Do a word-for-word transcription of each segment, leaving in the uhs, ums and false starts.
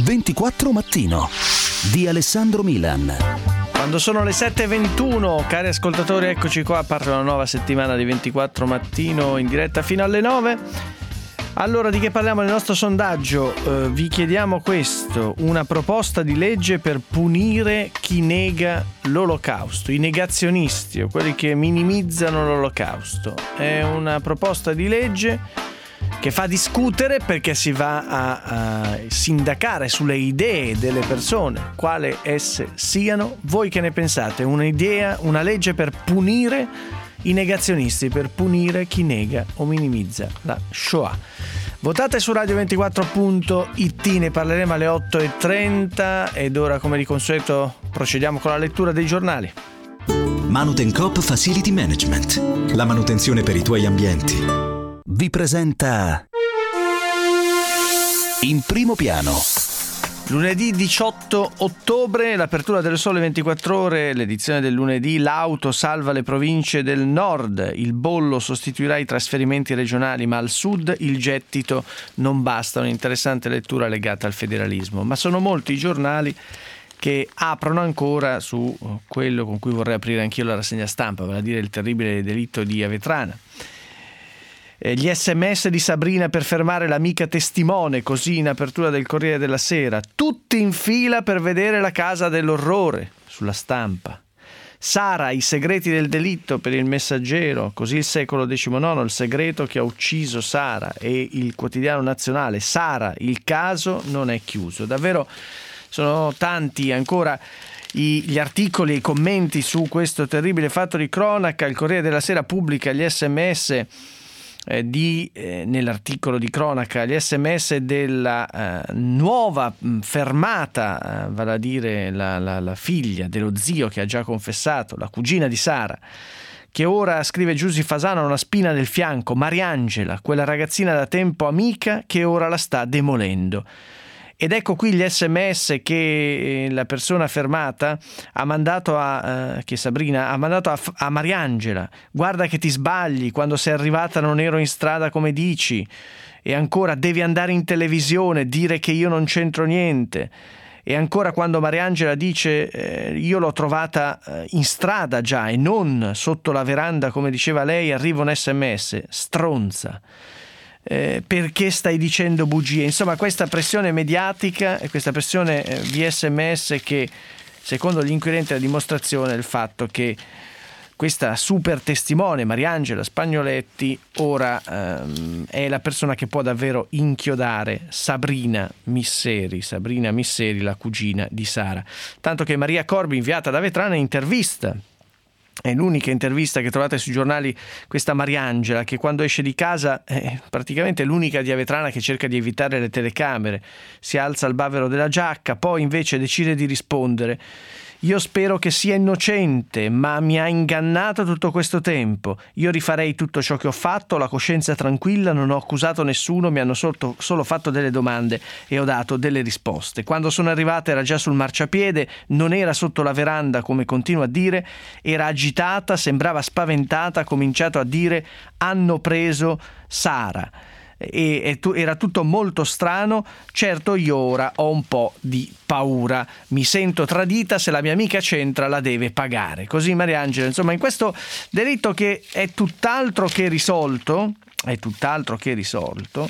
ventiquattro Mattino di Alessandro Milan. Quando sono le sette e ventuno, cari ascoltatori, eccoci qua, parte una nuova settimana di ventiquattro Mattino in diretta fino alle nove. Allora, di che parliamo nel nostro sondaggio? Eh, vi chiediamo questo: una proposta di legge per punire chi nega l'olocausto, i negazionisti o quelli che minimizzano l'olocausto. È una proposta di legge che fa discutere perché si va a, a sindacare sulle idee delle persone, quale esse siano. Voi che ne pensate? Un'idea, una legge per punire i negazionisti, per punire chi nega o minimizza la Shoah. Votate su radio ventiquattro punto it, ne parleremo alle otto e trenta ed ora, come di consueto, procediamo con la lettura dei giornali. Manutencoop Facility Management, la manutenzione per i tuoi ambienti. Vi presenta In Primo Piano. Lunedì diciotto ottobre, l'apertura del Sole ventiquattro Ore, l'edizione del lunedì. L'auto salva le province del nord, il bollo sostituirà i trasferimenti regionali, ma al sud il gettito non basta. Un'interessante lettura legata al federalismo, ma sono molti i giornali che aprono ancora su quello con cui vorrei aprire anch'io la rassegna stampa, vale a dire il terribile delitto di Avetrana. Gli sms di Sabrina per fermare l'amica testimone, così in apertura del Corriere della Sera. Tutti in fila per vedere la casa dell'orrore, sulla Stampa. Sara, i segreti del delitto, per il Messaggero, così il secolo diciannove, il segreto che ha ucciso Sara, e il Quotidiano Nazionale. Sara, il caso non è chiuso. Davvero sono tanti ancora gli articoli e i commenti su questo terribile fatto di cronaca. Il Corriere della Sera pubblica gli sms Eh, di, eh, nell'articolo di cronaca, gli sms della eh, nuova mh, fermata, eh, vale a dire la, la, la figlia dello zio che ha già confessato, la cugina di Sara, che ora, scrive Giusy Fasano, ha una spina nel fianco. Mariangela, quella ragazzina da tempo amica che ora la sta demolendo. Ed ecco qui gli sms che la persona fermata ha mandato a eh, che Sabrina ha mandato a, a Mariangela. Guarda che ti sbagli, quando sei arrivata non ero in strada come dici. E ancora, devi andare in televisione, dire che io non c'entro niente. E ancora, quando Mariangela dice eh, io l'ho trovata eh, in strada già e non sotto la veranda come diceva lei, arriva un sms: stronza. Eh, perché stai dicendo bugie? Insomma, questa pressione mediatica e questa pressione eh, via sms, che secondo gli inquirenti è la dimostrazione del fatto che questa super testimone Mariangela Spagnoletti ora ehm, è la persona che può davvero inchiodare Sabrina Misseri, Sabrina Misseri, la cugina di Sara. Tanto che Maria Corbi, inviata da Avetrana, intervista. È l'unica intervista che trovate sui giornali, questa Mariangela, che quando esce di casa è praticamente l'unica di Avetrana che cerca di evitare le telecamere. Si alza il bavero della giacca, poi invece decide di rispondere: io spero che sia innocente, ma mi ha ingannato tutto questo tempo. Io rifarei tutto ciò che ho fatto, ho la coscienza tranquilla, non ho accusato nessuno, mi hanno solo, solo fatto delle domande e ho dato delle risposte. Quando sono arrivata era già sul marciapiede, non era sotto la veranda come continua a dire, era agitata, sembrava spaventata, ha cominciato a dire: hanno preso Sara. E, e tu, era tutto molto strano. Certo, io ora ho un po' di paura, mi sento tradita, se la mia amica c'entra la deve pagare. Così Mariangela, insomma, in questo delitto che è tutt'altro che risolto, è tutt'altro che risolto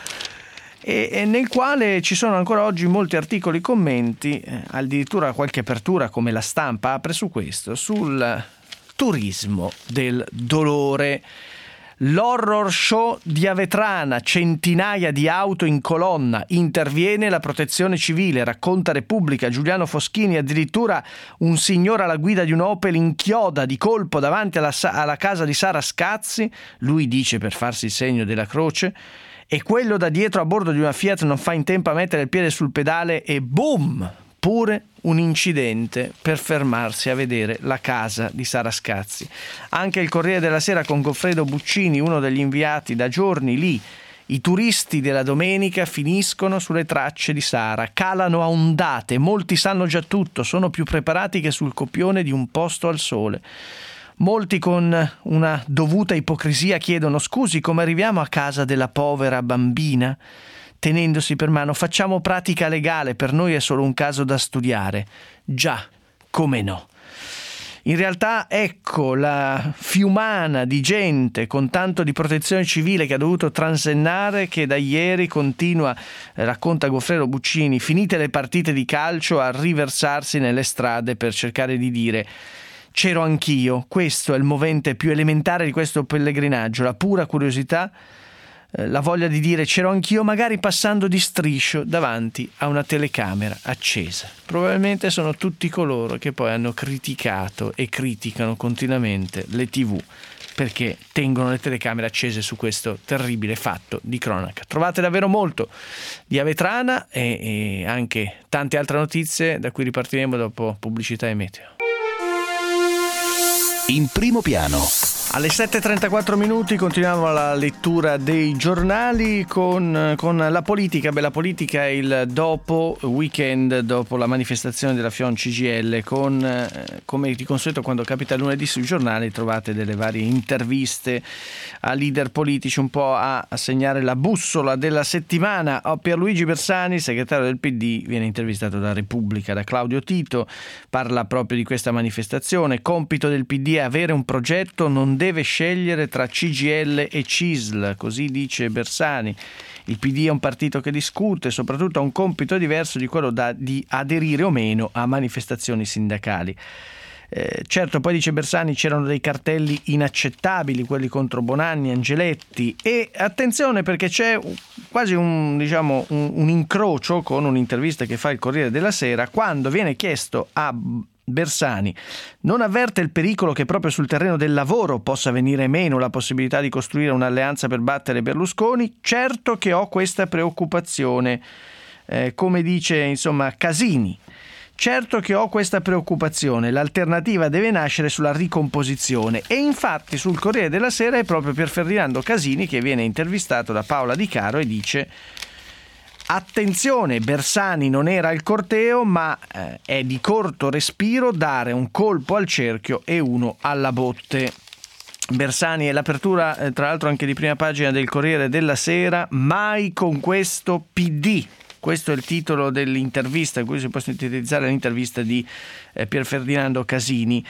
e, e nel quale ci sono ancora oggi molti articoli, commenti, eh, addirittura qualche apertura come La Stampa apre su questo, sul turismo del dolore. L'horror show di Avetrana, centinaia di auto in colonna, interviene la protezione civile, racconta Repubblica. Giuliano Foschini, addirittura un signore alla guida di un Opel inchioda di colpo davanti alla, alla casa di Sara Scazzi, lui dice per farsi il segno della croce, e quello da dietro a bordo di una Fiat non fa in tempo a mettere il piede sul pedale e boom! Pure un incidente per fermarsi a vedere la casa di Sara Scazzi. Anche il Corriere della Sera con Goffredo Buccini, uno degli inviati da giorni lì. I turisti della domenica finiscono sulle tracce di Sara, calano a ondate, molti sanno già tutto, sono più preparati che sul copione di Un posto al sole. Molti con una dovuta ipocrisia chiedono: scusi, come arriviamo a casa della povera bambina? tenendosi per mano: facciamo pratica legale, per noi è solo un caso da studiare. Già, come no. In realtà ecco la fiumana di gente con tanto di protezione civile che ha dovuto transennare, che da ieri continua, eh, racconta Goffredo Buccini, finite le partite di calcio, a riversarsi nelle strade per cercare di dire: c'ero anch'io. Questo è il movente più elementare di questo pellegrinaggio, la pura curiosità, la voglia di dire c'ero anch'io, magari passando di striscio davanti a una telecamera accesa. Probabilmente sono tutti coloro che poi hanno criticato e criticano continuamente le tivù perché tengono le telecamere accese su questo terribile fatto di cronaca. Trovate davvero molto di Avetrana e, e anche tante altre notizie, da cui ripartiremo dopo pubblicità e meteo. In primo piano. Alle sette e trentaquattro minuti continuiamo la lettura dei giornali con, con la politica. Beh, la politica è il dopo weekend, dopo la manifestazione della Fion C G I L, con, eh, come di consueto quando capita lunedì sui giornali, trovate delle varie interviste a leader politici, un po' a, a segnare la bussola della settimana. Oh, Pierluigi Bersani, segretario del P D, viene intervistato da Repubblica, da Claudio Tito, parla proprio di questa manifestazione. Compito del P D è avere un progetto, non deve scegliere tra C G I L e C I S L, così dice Bersani. Il P D è un partito che discute, soprattutto ha un compito diverso di quello da, di aderire o meno a manifestazioni sindacali. Eh, certo, poi dice Bersani, c'erano dei cartelli inaccettabili, quelli contro Bonanni, Angeletti, e attenzione perché c'è quasi un, diciamo, un, un incrocio con un'intervista che fa il Corriere della Sera, quando viene chiesto a Bersani: non avverte il pericolo che proprio sul terreno del lavoro possa venire meno la possibilità di costruire un'alleanza per battere Berlusconi? Certo che ho questa preoccupazione, eh, come dice insomma Casini. Certo che ho questa preoccupazione, l'alternativa deve nascere sulla ricomposizione. E infatti sul Corriere della Sera è proprio Pier Ferdinando Casini che viene intervistato da Paola Di Caro e dice: attenzione, Bersani non era al corteo, ma eh, è di corto respiro dare un colpo al cerchio e uno alla botte. Bersani è l'apertura, eh, tra l'altro anche di prima pagina del Corriere della Sera, mai con questo P D. Questo è il titolo dell'intervista, in cui si può sintetizzare l'intervista di eh, Pier Ferdinando Casini.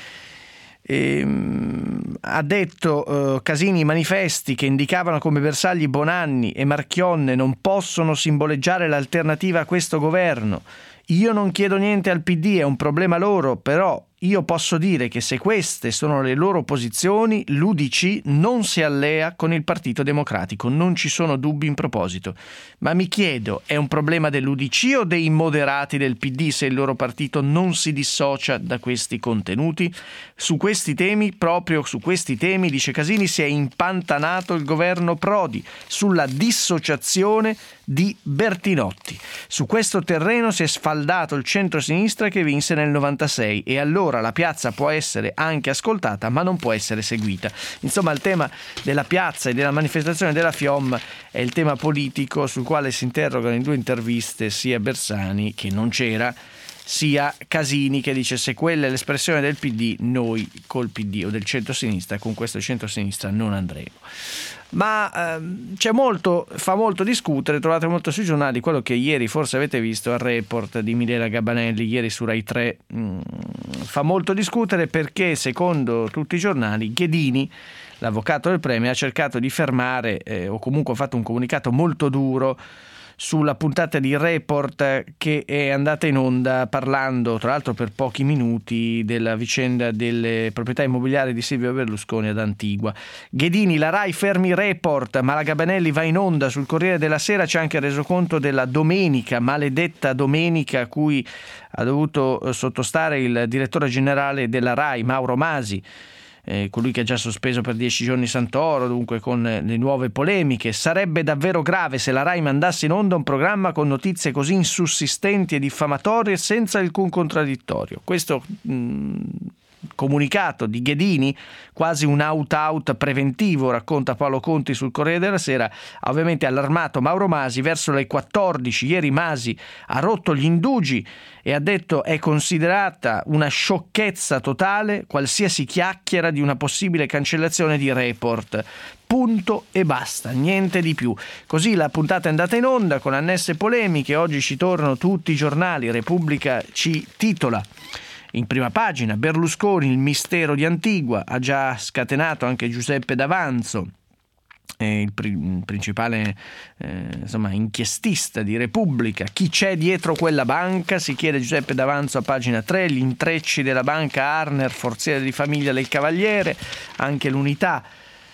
E, um, ha detto uh, Casini: i manifesti che indicavano come bersagli Bonanni e Marchionne non possono simboleggiare l'alternativa a questo governo. Io non chiedo niente al P D, è un problema loro, però io posso dire che se queste sono le loro posizioni, l'U D C non si allea con il Partito Democratico, non ci sono dubbi in proposito. Ma mi chiedo, è un problema dell'U D C o dei moderati del P D se il loro partito non si dissocia da questi contenuti? Su questi temi, proprio su questi temi, dice Casini, si è impantanato il governo Prodi, sulla dissociazione di Bertinotti. Su questo terreno si è sfaldato il centro-sinistra che vinse nel novantasei, e allora la piazza può essere anche ascoltata ma non può essere seguita. Insomma, il tema della piazza e della manifestazione della Fiom è il tema politico sul quale si interrogano in due interviste sia Bersani, che non c'era, sia Casini, che dice: se quella è l'espressione del P D, noi col P D o del centro-sinistra, con questo centro-sinistra non andremo. Ma ehm, c'è molto, fa molto discutere, trovate molto sui giornali quello che ieri forse avete visto al report di Milena Gabanelli, ieri su Rai tre, mh, fa molto discutere perché secondo tutti i giornali Ghedini, l'avvocato del Premier, ha cercato di fermare eh, o comunque ha fatto un comunicato molto duro sulla puntata di Report che è andata in onda parlando, tra l'altro per pochi minuti, della vicenda delle proprietà immobiliari di Silvio Berlusconi ad Antigua. Ghedini: la Rai fermi Report, ma la Gabanelli va in onda. Sul Corriere della Sera c'è anche reso conto della domenica, maledetta domenica, a cui ha dovuto sottostare il direttore generale della Rai, Mauro Masi, Eh, colui che ha già sospeso per dieci giorni Santoro, dunque con eh, le nuove polemiche. Sarebbe davvero grave se la Rai mandasse in onda un programma con notizie così insussistenti e diffamatorie senza alcun contraddittorio. Questo mh, comunicato di Ghedini, quasi un out-out preventivo, racconta Paolo Conti sul Corriere della Sera, ha ovviamente allarmato Mauro Masi. Verso le quattordici ieri Masi ha rotto gli indugi e ha detto: è considerata una sciocchezza totale qualsiasi chiacchiera di una possibile cancellazione di Report. Punto e basta, niente di più. Così la puntata è andata in onda con annesse polemiche. Oggi ci tornano tutti i giornali. Repubblica ci titola in prima pagina: Berlusconi, il mistero di Antigua. Ha già scatenato anche Giuseppe D'Avanzo, eh, il, pri- il principale eh, insomma, inchiestista di Repubblica. Chi c'è dietro quella banca? Si chiede Giuseppe D'Avanzo a pagina tre. Gli intrecci della banca Arner, forziere di famiglia del Cavaliere. Anche l'Unità.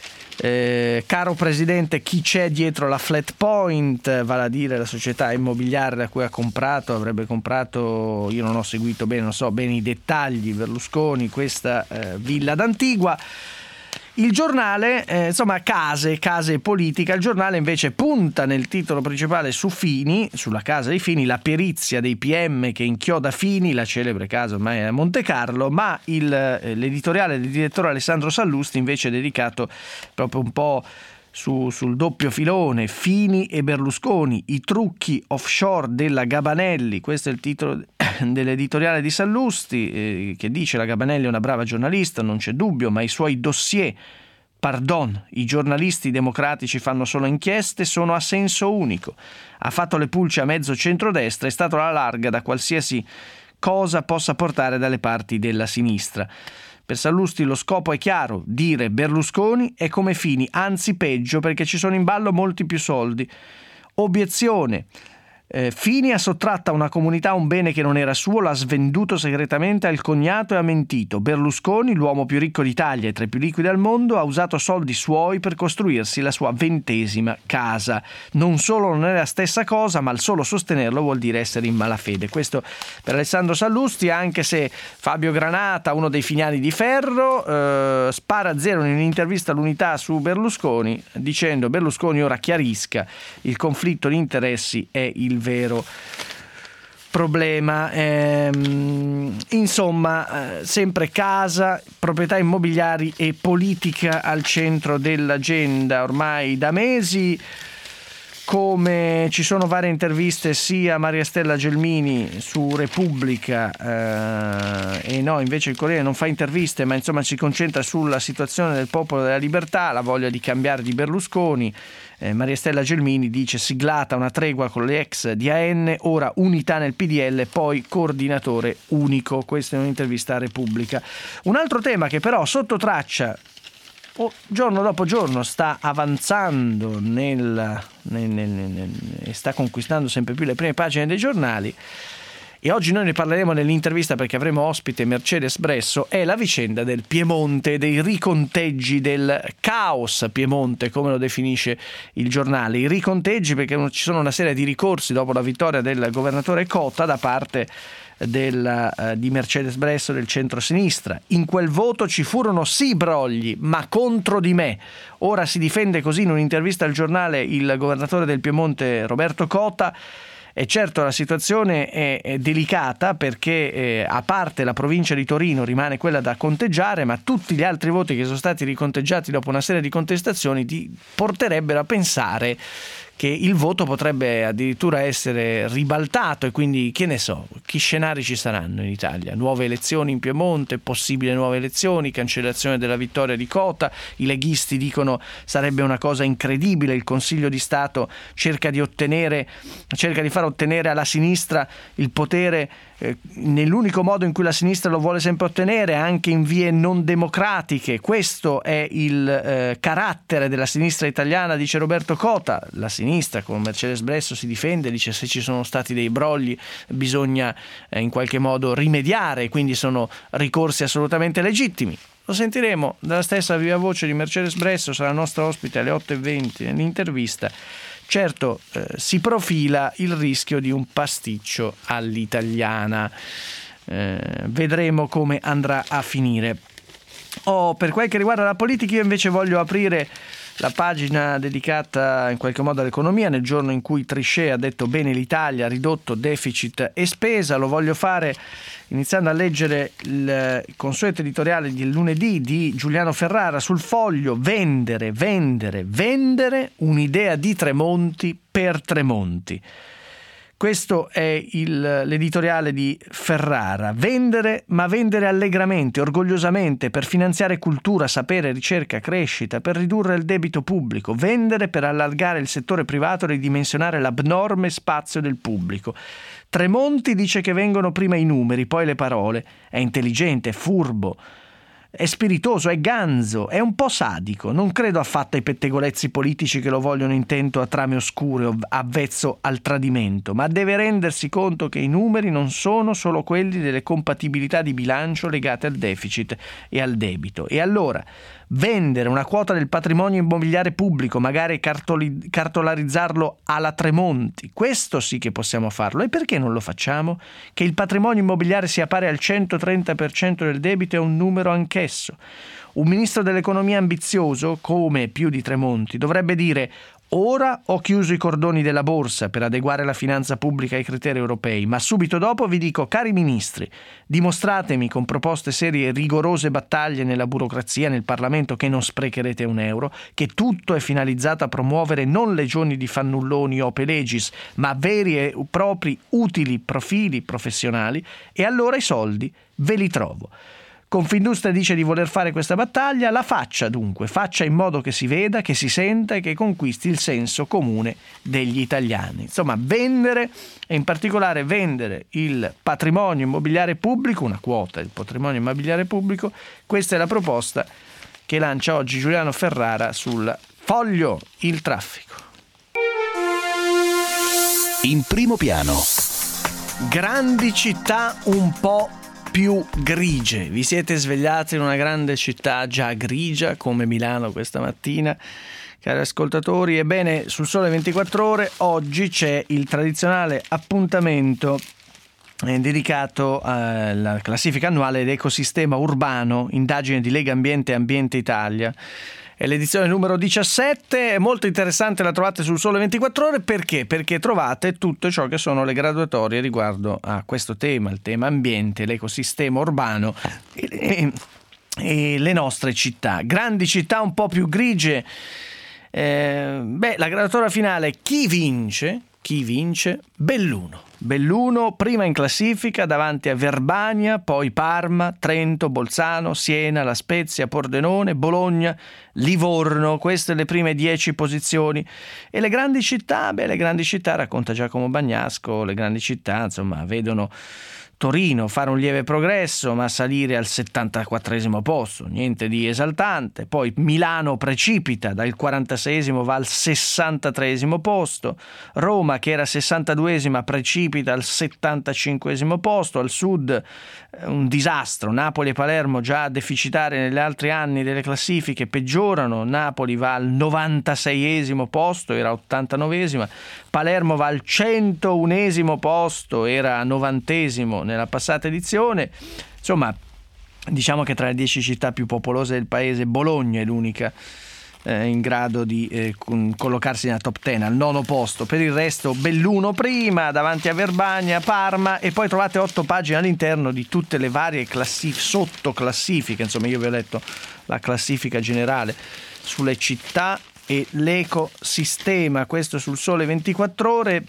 Eh, caro Presidente, chi c'è dietro la Flat Point, vale a dire la società immobiliare da cui ha comprato, avrebbe comprato, io non ho seguito bene, non so bene i dettagli, Berlusconi, questa eh, villa d'Antigua. Il giornale, eh, insomma, case, case e politica. Il giornale invece punta nel titolo principale su Fini, sulla casa di Fini, la perizia dei P M che inchioda Fini, la celebre casa ormai a Monte Carlo, ma il, eh, l'editoriale del direttore Alessandro Sallusti invece è dedicato proprio un po' su, sul doppio filone, Fini e Berlusconi, i trucchi offshore della Gabanelli. Questo è il titolo dell'editoriale di Sallusti, eh, che dice: la Gabanelli è una brava giornalista, non c'è dubbio, ma i suoi dossier, pardon, i giornalisti democratici fanno solo inchieste, sono a senso unico. Ha fatto le pulce a mezzo centrodestra, è stato alla larga da qualsiasi cosa possa portare dalle parti della sinistra. Per Sallusti lo scopo è chiaro: dire Berlusconi è come Fini, anzi peggio, perché ci sono in ballo molti più soldi. Obiezione: Eh, Fini ha sottratto a una comunità un bene che non era suo, l'ha svenduto segretamente al cognato e ha mentito. Berlusconi, l'uomo più ricco d'Italia e tra i più liquidi al mondo, ha usato soldi suoi per costruirsi la sua ventesima casa. Non solo non è la stessa cosa, ma il solo sostenerlo vuol dire essere in malafede. Questo per Alessandro Sallusti, anche se Fabio Granata, uno dei finiani di ferro, eh, spara a zero in un'intervista all'Unità su Berlusconi, dicendo: Berlusconi ora chiarisca, il conflitto di interessi è il vero problema. Ehm, insomma, eh, sempre casa, proprietà immobiliari e politica al centro dell'agenda ormai da mesi. Come ci sono varie interviste sia a Maria Stella Gelmini su Repubblica eh, e no, invece il Corriere non fa interviste, ma insomma si concentra sulla situazione del Popolo della Libertà, la voglia di cambiare di Berlusconi. Eh, Maria Stella Gelmini dice: siglata una tregua con le ex di A N, ora unità nel P D L, poi coordinatore unico. Questa è un'intervista a Repubblica. Un altro tema che però sotto traccia, Oh, giorno dopo giorno, sta avanzando nel, nel, nel, nel, e sta conquistando sempre più le prime pagine dei giornali, e oggi noi ne parleremo nell'intervista perché avremo ospite Mercedes Bresso, è la vicenda del Piemonte, dei riconteggi, del caos Piemonte, come lo definisce il giornale. I riconteggi perché ci sono una serie di ricorsi dopo la vittoria del governatore Cota da parte Del, uh, di Mercedes Bresso del centro-sinistra. In quel voto ci furono sì brogli, ma contro di me. Ora si difende così in un'intervista al giornale il governatore del Piemonte Roberto Cota. E certo la situazione è, è delicata perché eh, a parte la provincia di Torino rimane quella da conteggiare, ma tutti gli altri voti che sono stati riconteggiati dopo una serie di contestazioni ti porterebbero a pensare che il voto potrebbe addirittura essere ribaltato, e quindi che ne so, che scenari ci saranno in Italia? Nuove elezioni in Piemonte, possibili nuove elezioni, cancellazione della vittoria di Cota. I leghisti dicono sarebbe una cosa incredibile, il Consiglio di Stato cerca di ottenere cerca di far ottenere alla sinistra il potere eh, nell'unico modo in cui la sinistra lo vuole sempre ottenere, anche in vie non democratiche. Questo è il eh, carattere della sinistra italiana, dice Roberto Cota. La sinistra con Mercedes Bresso si difende, dice: se ci sono stati dei brogli bisogna eh, in qualche modo rimediare, quindi sono ricorsi assolutamente legittimi. Lo sentiremo dalla stessa viva voce di Mercedes Bresso, sarà nostra ospite alle otto e venti nell'intervista. Certo, eh, si profila il rischio di un pasticcio all'italiana. Eh, vedremo come andrà a finire. Oh, per quel che riguarda la politica, io invece voglio aprire la pagina dedicata in qualche modo all'economia nel giorno in cui Trichet ha detto bene l'Italia, ha ridotto deficit e spesa. Lo voglio fare iniziando a leggere il consueto editoriale di lunedì di Giuliano Ferrara sul Foglio. Vendere, vendere, vendere, un'idea di Tremonti per Tremonti. Questo è il, l'editoriale di Ferrara. Vendere, ma vendere allegramente, orgogliosamente, per finanziare cultura, sapere, ricerca, crescita, per ridurre il debito pubblico. Vendere per allargare il settore privato e ridimensionare l'abnorme spazio del pubblico. Tremonti dice che vengono prima i numeri, poi le parole. È intelligente, è furbo, è spiritoso, è ganzo, è un po' sadico. Non credo affatto ai pettegolezzi politici che lo vogliono intento a trame oscure, avvezzo al tradimento, ma deve rendersi conto che i numeri non sono solo quelli delle compatibilità di bilancio legate al deficit e al debito. E allora vendere una quota del patrimonio immobiliare pubblico, magari cartoli, cartolarizzarlo alla Tremonti, questo sì che possiamo farlo. E perché non lo facciamo? Che il patrimonio immobiliare sia pari al centotrenta per cento del debito è un numero anch'esso. Un ministro dell'economia ambizioso, come più di Tremonti, dovrebbe dire: ora ho chiuso i cordoni della borsa per adeguare la finanza pubblica ai criteri europei, ma subito dopo vi dico, cari ministri, dimostratemi con proposte serie e rigorose battaglie nella burocrazia, nel Parlamento, che non sprecherete un euro, che tutto è finalizzato a promuovere non legioni di fannulloni o pelegis, ma veri e propri utili profili professionali, e allora i soldi ve li trovo. Confindustria dice di voler fare questa battaglia, la faccia dunque, faccia in modo che si veda, che si senta e che conquisti il senso comune degli italiani. Insomma, vendere, e in particolare vendere il patrimonio immobiliare pubblico, una quota del patrimonio immobiliare pubblico. Questa è la proposta che lancia oggi Giuliano Ferrara sul Foglio. Il traffico. In primo piano. Grandi città un po' più grigie. Vi siete svegliati in una grande città già grigia come Milano questa mattina, cari ascoltatori? Ebbene, sul Sole ventiquattro Ore oggi c'è il tradizionale appuntamento eh, dedicato alla classifica annuale dell'ecosistema urbano, indagine di Lega Ambiente e Ambiente Italia. È l'edizione numero diciassette, è molto interessante, la trovate sul Sole ventiquattro Ore. Perché? Perché trovate tutto ciò che sono le graduatorie riguardo a questo tema, il tema ambiente, l'ecosistema urbano e, e, e le nostre città. Grandi città un po' più grigie. Eh, beh, la graduatoria finale, chi vince? Chi vince? Belluno. Belluno prima in classifica davanti a Verbania, poi Parma, Trento, Bolzano, Siena, La Spezia, Pordenone, Bologna, Livorno. Queste le prime dieci posizioni. E le grandi città? Beh, le grandi città, racconta Giacomo Bagnasco, le grandi città insomma vedono Torino fare un lieve progresso ma salire al settantaquattresimo posto, niente di esaltante. Poi Milano precipita, dal quarantaseiesimo va al sessantatreesimo posto. Roma, che era sessantaduesima, precipita al settantacinquesimo posto. Al sud un disastro, Napoli e Palermo, già deficitarie negli altri anni delle classifiche, peggiorano. Napoli va al novantaseiesimo posto, era ottantanovesima. Palermo va al centounesimo posto, era novantesimo nella passata edizione. Insomma, diciamo che tra le dieci città più popolose del paese Bologna è l'unica eh, in grado di eh, collocarsi nella top dieci, al nono posto. Per il resto Belluno prima, davanti a Verbania, Parma, e poi trovate otto pagine all'interno di tutte le varie classif- sottoclassifiche. Insomma, io vi ho letto la classifica generale sulle città e l'ecosistema, questo sul Sole ventiquattro Ore.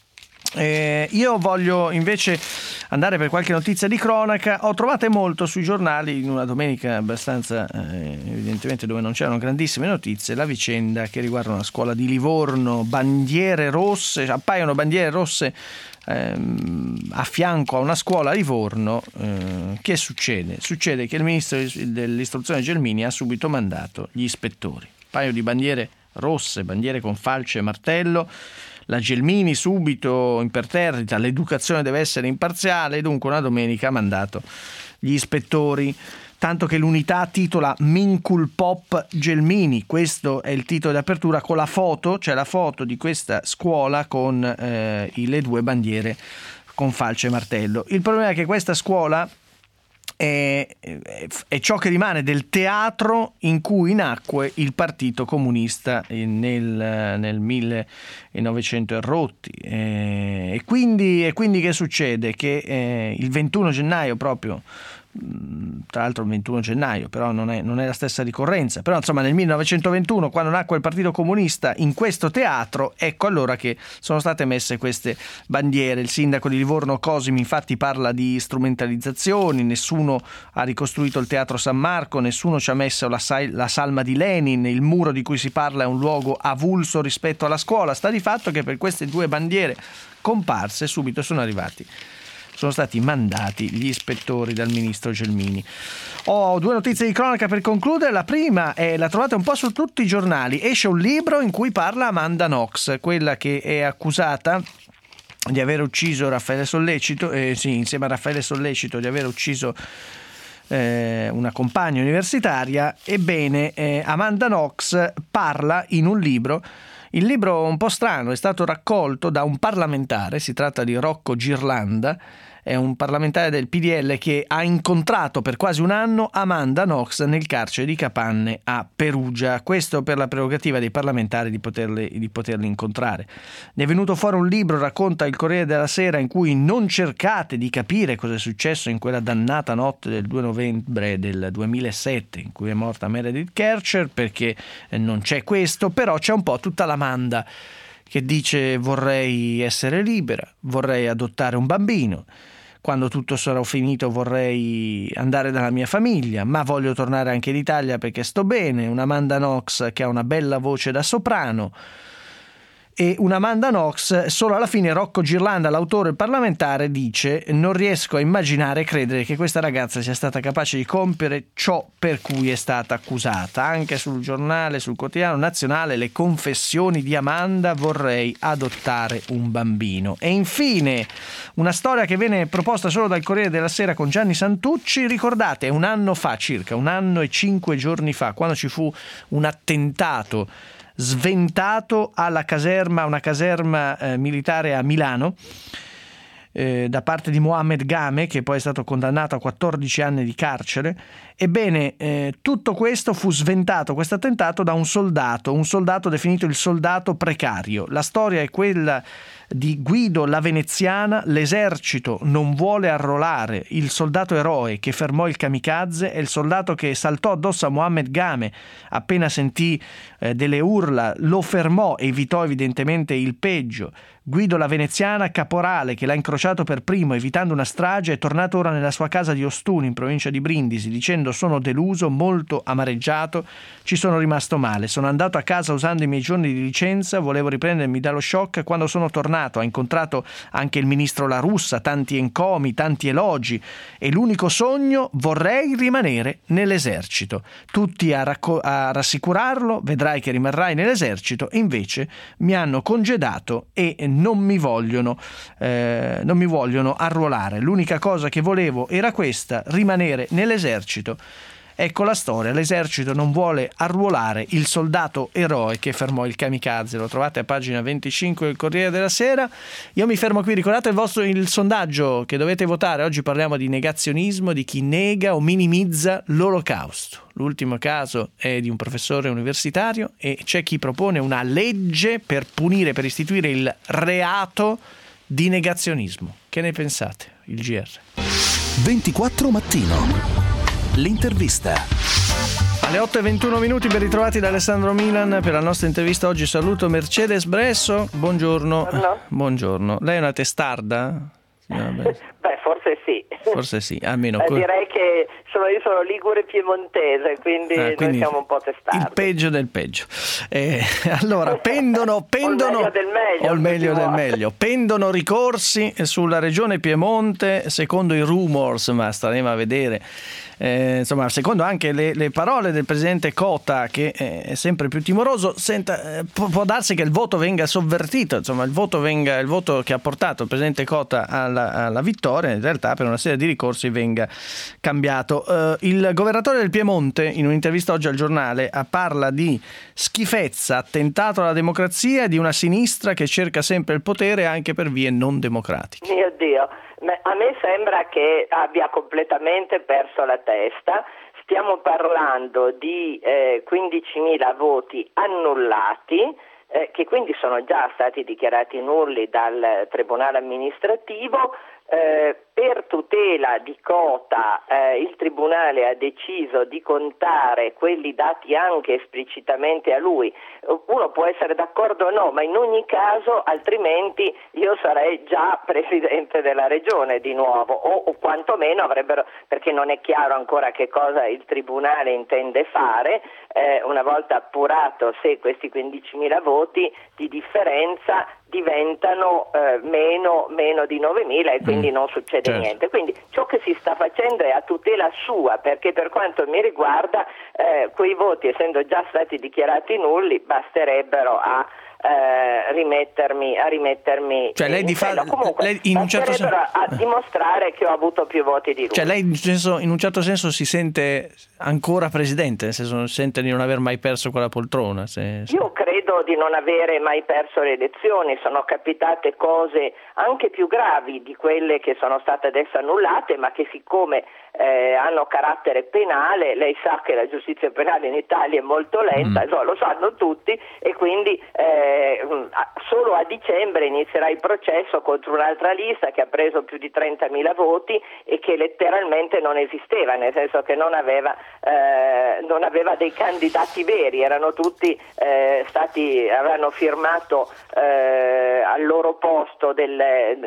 Eh, io voglio invece andare per qualche notizia di cronaca. Ho trovate molto sui giornali in una domenica abbastanza eh, evidentemente dove non c'erano grandissime notizie, la vicenda che riguarda una scuola di Livorno, bandiere rosse, appaiono bandiere rosse ehm, a fianco a una scuola a Livorno. Eh, che succede? Succede che il ministro dell'istruzione Gelmini ha subito mandato gli ispettori, un paio di bandiere rosse, bandiere con falce e martello. La Gelmini subito imperterrita, l'educazione deve essere imparziale, dunque una domenica ha mandato gli ispettori, tanto che l'unità titola Mincul Pop Gelmini, questo è il titolo di apertura, con la foto, c'è cioè la foto di questa scuola con eh, le due bandiere con falce e martello. Il problema è che questa scuola è, è ciò che rimane del teatro in cui nacque il Partito Comunista nel, nel millenovecento e rotti. E quindi, e quindi che succede? Che eh, il ventuno gennaio proprio, tra l'altro il ventuno gennaio, però non è, non è la stessa ricorrenza, però insomma nel millenovecentoventuno, quando nacque il Partito Comunista in questo teatro, ecco allora che sono state messe queste bandiere. Il sindaco di Livorno Cosimi infatti parla di strumentalizzazioni, nessuno ha ricostruito il Teatro San Marco, nessuno ci ha messo la, sa- la salma di Lenin, il muro di cui si parla è un luogo avulso rispetto alla scuola. Sta di fatto che per queste due bandiere comparse subito sono arrivati sono stati mandati gli ispettori dal ministro Gelmini. Ho due notizie di cronaca per concludere. La prima è, la trovate un po' su tutti i giornali, esce un libro in cui parla Amanda Knox, quella che è accusata di aver ucciso Raffaele Sollecito, eh, sì, insieme a Raffaele Sollecito, di aver ucciso eh, una compagna universitaria. Ebbene, eh, Amanda Knox parla in un libro. Il libro un po' strano, è stato raccolto da un parlamentare, si tratta di Rocco Girlanda, è un parlamentare del P D L che ha incontrato per quasi un anno Amanda Knox nel carcere di Capanne a Perugia. Questo per la prerogativa dei parlamentari di poterli, di poterli incontrare. Ne è venuto fuori un libro, racconta il Corriere della Sera, in cui non cercate di capire cosa è successo in quella dannata notte del due novembre del duemilasette in cui è morta Meredith Kercher, perché non c'è questo, però c'è un po' tutta l'Amanda che dice: vorrei essere libera, vorrei adottare un bambino, quando tutto sarà finito vorrei andare dalla mia famiglia, ma voglio tornare anche in Italia perché sto bene. Una Amanda Knox che ha una bella voce da soprano, e una Amanda Knox, solo alla fine Rocco Girlanda, l'autore parlamentare, dice: non riesco a immaginare e credere che questa ragazza sia stata capace di compiere ciò per cui è stata accusata. Anche sul giornale, sul quotidiano nazionale, le confessioni di Amanda: vorrei adottare un bambino. E infine una storia che viene proposta solo dal Corriere della Sera con Gianni Santucci. Ricordate, un anno fa, circa un anno e cinque giorni fa, quando ci fu un attentato sventato alla caserma, una caserma eh, militare a Milano, eh, da parte di Mohammed Game, che poi è stato condannato a quattordici anni di carcere. Ebbene, eh, tutto questo fu sventato, questo attentato, da un soldato, un soldato definito il soldato precario. La storia è quella di Guido la Veneziana. L'esercito non vuole arruolare il soldato eroe che fermò il kamikaze, è il soldato che saltò addosso a Mohammed Game appena sentì eh, delle urla, lo fermò, evitò evidentemente il peggio. Guido la Veneziana, caporale, che l'ha incrociato per primo evitando una strage, è tornato ora nella sua casa di Ostuni in provincia di Brindisi dicendo: sono deluso, molto amareggiato, ci sono rimasto male, sono andato a casa usando i miei giorni di licenza, volevo riprendermi dallo shock. Quando sono tornato ha incontrato anche il ministro La Russa, tanti encomi, tanti elogi, e l'unico sogno: vorrei rimanere nell'esercito. Tutti a, racco- a rassicurarlo: vedrai che rimarrai nell'esercito, e invece mi hanno congedato e non mi vogliono eh, non mi vogliono arruolare. L'unica cosa che volevo era questa: rimanere nell'esercito. Ecco la storia: l'esercito non vuole arruolare il soldato eroe che fermò il kamikaze. Lo trovate a pagina venticinque del Corriere della Sera. Io mi fermo qui. Ricordate il vostro il sondaggio che dovete votare. Oggi parliamo di negazionismo, di chi nega o minimizza l'Olocausto. L'ultimo caso è di un professore universitario e c'è chi propone una legge per punire, per istituire il reato di negazionismo. Che ne pensate? Il G R ventiquattro mattino. L'intervista. Alle otto e ventuno minuti, ben ritrovati da Alessandro Milan per la nostra intervista. Oggi saluto Mercedes Bresso. Buongiorno. Buongiorno. Buongiorno. Lei è una testarda? Beh, forse sì. Forse sì, almeno. Beh, direi che sono, io sono ligure piemontese, quindi, ah, quindi noi siamo un po' testardi. Il peggio del peggio. Eh, allora, pendono, pendono o il meglio del meglio. O il meglio del meglio. Pendono ricorsi sulla regione Piemonte, secondo i rumors, ma staremo a vedere. Eh, insomma, secondo anche le, le parole del presidente Cota, che è sempre più timoroso, senta, eh, può, può darsi che il voto venga sovvertito, insomma il voto venga il voto che ha portato il presidente Cota alla, alla vittoria, in realtà per una serie di ricorsi venga cambiato. Intanto eh, il governatore del Piemonte, in un'intervista oggi al giornale, parla di schifezza, attentato alla democrazia e di una sinistra che cerca sempre il potere anche per vie non democratiche. Mio Dio, a me sembra che abbia completamente perso la testa. Stiamo parlando di eh, quindicimila voti annullati, eh, che quindi sono già stati dichiarati nulli dal Tribunale amministrativo. Eh, per tutela di Cota eh, il Tribunale ha deciso di contare quelli dati anche esplicitamente a lui. Uno può essere d'accordo o no, ma in ogni caso altrimenti io sarei già Presidente della Regione di nuovo, o, o quantomeno avrebbero, perché non è chiaro ancora che cosa il Tribunale intende fare, eh, una volta appurato se questi quindicimila voti di differenza diventano eh, meno, meno di novemila e quindi mm, non succede certo. niente. Quindi ciò che si sta facendo è a tutela sua, perché per quanto mi riguarda eh, quei voti, essendo già stati dichiarati nulli, basterebbero a eh, rimettermi a rimettermi cioè lei in di fa- comunque lei in un certo senso a dimostrare che ho avuto più voti di lui. Cioè lei in un, senso, in un certo senso si sente ancora presidente, nel senso sente di non aver mai perso quella poltrona? Se, se... Io credo di non avere mai perso le elezioni, sono capitate cose anche più gravi di quelle che sono state adesso annullate, ma che siccome eh, hanno carattere penale, lei sa che la giustizia penale in Italia è molto lenta, mm. lo sanno tutti, e quindi eh, solo a dicembre inizierà il processo contro un'altra lista che ha preso più di trentamila voti e che letteralmente non esisteva, nel senso che non aveva, eh, non aveva dei candidati veri, erano tutti eh, stati, avevano firmato eh, al loro posto del,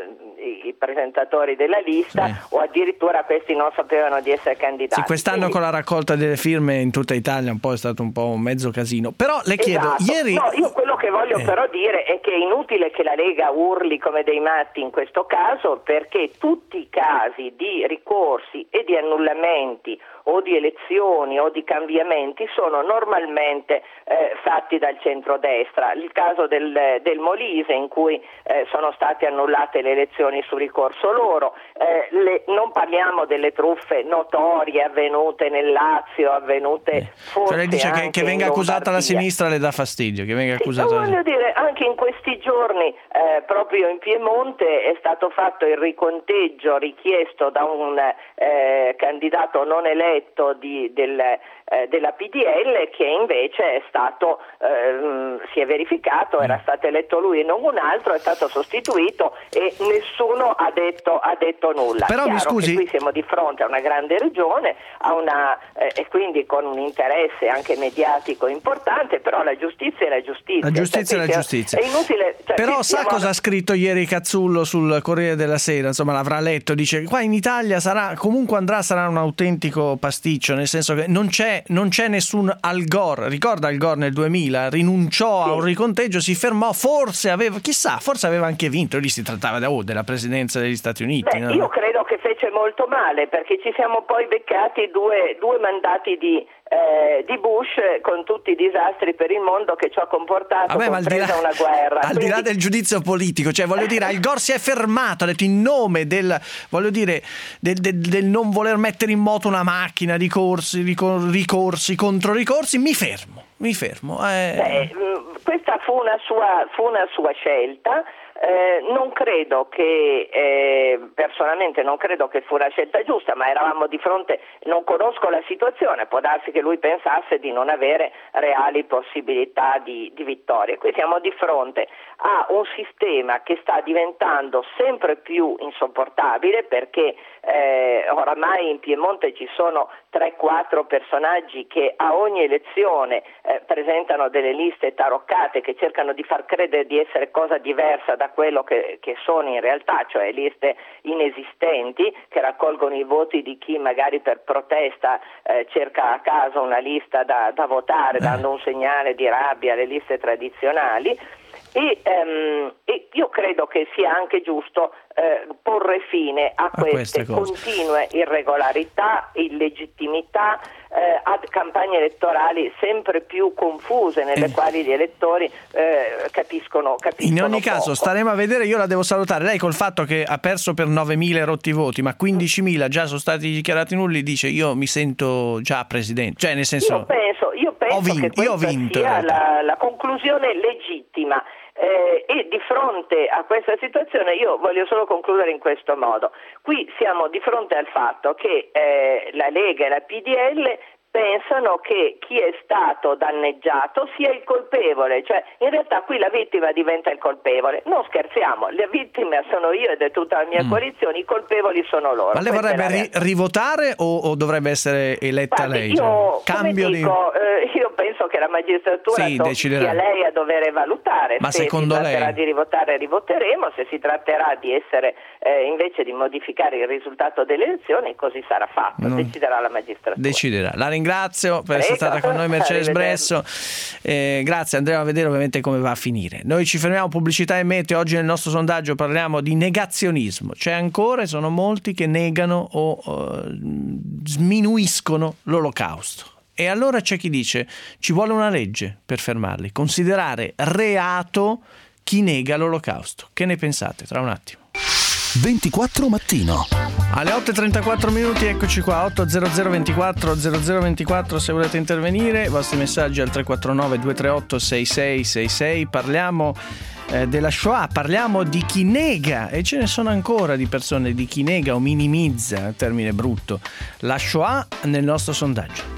i presentatori della lista, sì. o addirittura questi non sapevano di essere candidati. Sì, quest'anno Quindi... con la raccolta delle firme in tutta Italia un po' è stato un po' un mezzo casino. Però le chiedo, esatto. ieri... No, io quello che voglio eh. però dire è che è inutile che la Lega urli come dei matti in questo caso, perché tutti i casi di ricorsi e di annullamenti o di elezioni o di cambiamenti sono normalmente eh, fatti dal centrodestra. Il caso del, del Molise, in cui eh, sono state annullate le elezioni su ricorso loro, eh, le, non parliamo delle truffe notorie avvenute nel Lazio, avvenute eh. forse cioè lei dice anche che, che venga accusata la sinistra le dà fastidio, che venga accusata sì, voglio dire, anche in questi giorni eh, proprio in Piemonte è stato fatto il riconteggio richiesto da un eh, candidato non eletto Di, del, eh, della P D L, che invece è stato eh, si è verificato, era stato eletto lui e non un altro, è stato sostituito e nessuno ha detto, ha detto nulla. Però Chiaro mi scusi, che qui siamo di fronte a una grande regione, a una, eh, e quindi con un interesse anche mediatico importante, però la giustizia è la giustizia. La giustizia cioè, è la giustizia. È inutile, cioè, però sa siamo... cosa ha scritto ieri Cazzullo sul Corriere della Sera? Insomma, l'avrà letto, dice qua in Italia sarà, comunque andrà, sarà un autentico pasticcio, nel senso che non c'è, non c'è nessun Al Gore. Ricorda Al Gore nel duemila rinunciò sì. a un riconteggio, si fermò, forse aveva, chissà, forse aveva anche vinto, lì si trattava da, oh, della presidenza degli Stati Uniti. Beh, no? Io credo che fece molto male, perché ci siamo poi beccati due, due mandati di Eh, di Bush, con tutti i disastri per il mondo che ciò ha comportato, Vabbè, compresa là, una guerra. Al Quindi... di là del giudizio politico, cioè voglio dire, Al Gore si è fermato, ha detto in nome del, voglio dire, del, del, del non voler mettere in moto una macchina di corsi, ricorsi, contro ricorsi, mi fermo, mi fermo. Eh... Beh, questa fu una sua, fu una sua scelta. Eh, non credo che, eh, personalmente non credo che fu una scelta giusta, ma eravamo di fronte, non conosco la situazione, può darsi che lui pensasse di non avere reali possibilità di, di vittoria. Qui siamo di fronte a un sistema che sta diventando sempre più insopportabile, perché eh, oramai in Piemonte ci sono tre quattro personaggi che a ogni elezione eh, presentano delle liste taroccate che cercano di far credere di essere cosa diversa da quello che, che sono in realtà, cioè liste inesistenti che raccolgono i voti di chi magari per protesta eh, cerca a caso una lista da, da votare, dando un segnale di rabbia alle liste tradizionali. E, um, e io credo che sia anche giusto eh, porre fine a, a queste continue irregolarità, illegittimità, eh, a campagne elettorali sempre più confuse, nelle eh. quali gli elettori eh, capiscono, capiscono in ogni poco. caso staremo a vedere. Io la devo salutare, lei col fatto che ha perso per novemila rotti voti, ma quindicimila già sono stati dichiarati nulli, dice io mi sento già presidente, cioè nel senso io penso, io penso ho vinto, che questa io ho vinto, sia la, la conclusione legittima. Eh, e di fronte a questa situazione io voglio solo concludere in questo modo. Qui siamo di fronte al fatto che eh, la Lega e la P D L pensano che chi è stato danneggiato sia il colpevole, cioè in realtà qui la vittima diventa il colpevole. Non scherziamo, le vittime sono io ed è tutta la mia mm. coalizione, i colpevoli sono loro. Ma lei vorrebbe ri- rivotare o, o dovrebbe essere eletta Guardi, lei? Io, cioè, cambio dico, di... eh, io penso che la magistratura sì, to- sia lei a dover valutare. Ma se secondo si tratterà lei? di rivotare, rivoteremo. Se si tratterà di essere eh, invece di modificare il risultato delle elezioni, così sarà fatto. Non... Deciderà la magistratura. Deciderà. La ringrazio per essere Prego. stata con noi, Mercedes Bresso. Eh, grazie, andremo a vedere ovviamente come va a finire. Noi ci fermiamo, pubblicità e meteo. Oggi nel nostro sondaggio parliamo di negazionismo. C'è ancora e sono molti che negano o uh, sminuiscono l'Olocausto. E allora c'è chi dice ci vuole una legge per fermarli, considerare reato chi nega l'Olocausto. Che ne pensate? Tra un attimo. ventiquattro mattino. Alle otto e trentaquattro minuti, eccoci qua, otto zero zero ventiquattro zero zero ventiquattro se volete intervenire, i vostri messaggi al tre quattro nove due tre otto sei sei sei sei. Parliamo eh, della Shoah, parliamo di chi nega, e ce ne sono ancora di persone, di chi nega o minimizza, termine brutto, la Shoah nel nostro sondaggio.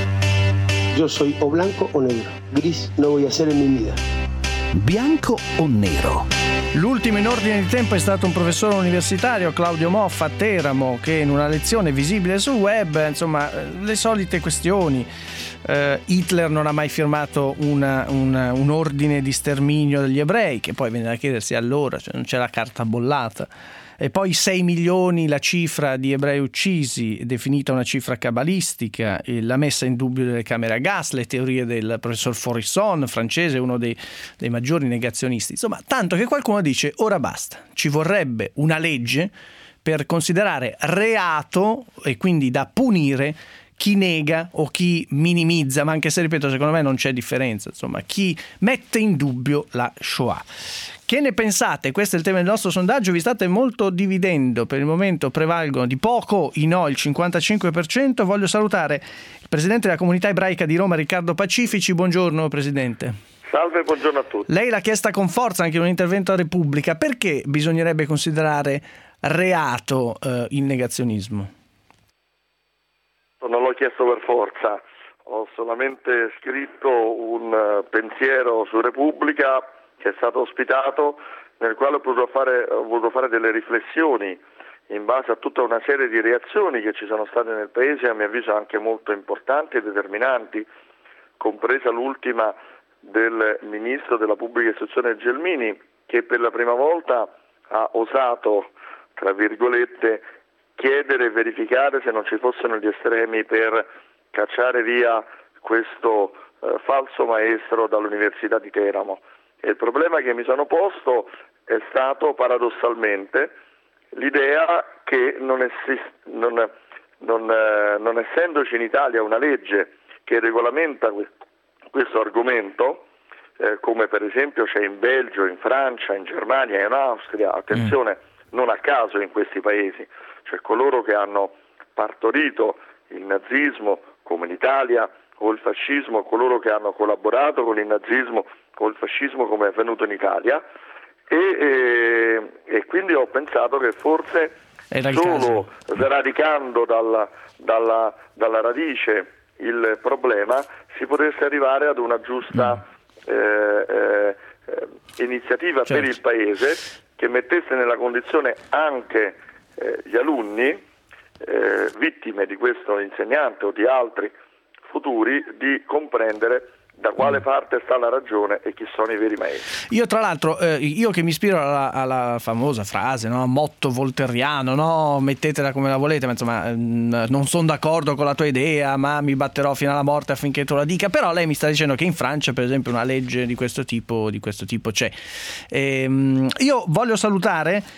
Yo soy o blanco o negro, gris no voy a ser en mi vida. Bianco o nero? L'ultimo in ordine di tempo è stato un professore universitario, Claudio Moffa, a Teramo, che in una lezione visibile sul web, insomma, le solite questioni. Uh, Hitler non ha mai firmato una, una, un ordine di sterminio degli ebrei, che poi viene da chiedersi allora, cioè non c'è la carta bollata. E poi sei milioni la cifra di ebrei uccisi, definita una cifra cabalistica, la messa in dubbio delle camere a gas, le teorie del professor Forisson, francese, uno dei, dei maggiori negazionisti. Insomma, tanto che qualcuno dice ora basta, ci vorrebbe una legge per considerare reato e quindi da punire chi nega o chi minimizza, ma anche se, ripeto, secondo me non c'è differenza, insomma, chi mette in dubbio la Shoah. Che ne pensate? Questo è il tema del nostro sondaggio, vi state molto dividendo, per il momento prevalgono di poco i no, il cinquantacinque per cento. Voglio salutare il presidente della comunità ebraica di Roma, Riccardo Pacifici. Buongiorno Presidente. Salve, buongiorno a tutti. Lei l'ha chiesta con forza anche in un intervento a Repubblica, perché bisognerebbe considerare reato eh, il negazionismo? Non l'ho chiesto per forza, ho solamente scritto un pensiero su Repubblica che è stato ospitato, nel quale ho voluto fare, ho voluto fare delle riflessioni in base a tutta una serie di reazioni che ci sono state nel Paese, a mio avviso anche molto importanti e determinanti, compresa l'ultima del Ministro della Pubblica Istruzione Gelmini, che per la prima volta ha osato, tra virgolette, chiedere e verificare se non ci fossero gli estremi per cacciare via questo eh, falso maestro dall'Università di Teramo. E il problema che mi sono posto è stato paradossalmente l'idea che non, esist- non, non, eh, non essendoci in Italia una legge che regolamenta que- questo argomento, eh, come per esempio c'è in Belgio, in Francia, in Germania e in Austria, attenzione, mm. non a caso in questi paesi, cioè coloro che hanno partorito il nazismo come in Italia o il fascismo, coloro che hanno collaborato con il nazismo o il fascismo come è avvenuto in Italia, e, e, e quindi ho pensato che forse solo sradicando dalla, dalla, dalla radice il problema si potesse arrivare ad una giusta mm. eh, eh, iniziativa certo. per il Paese, che mettesse nella condizione anche eh, gli alunni, eh, vittime di questo insegnante o di altri futuri, di comprendere da quale parte sta la ragione e chi sono i veri maestri. Io tra l'altro, eh, io che mi ispiro alla, alla famosa frase, no? Motto voltairiano, no? Mettetela come la volete, ma insomma mh, non sono d'accordo con la tua idea, ma mi batterò fino alla morte affinché tu la dica. Però lei mi sta dicendo che in Francia, per esempio, una legge di questo tipo, di questo tipo c'è. E, mh, io voglio salutare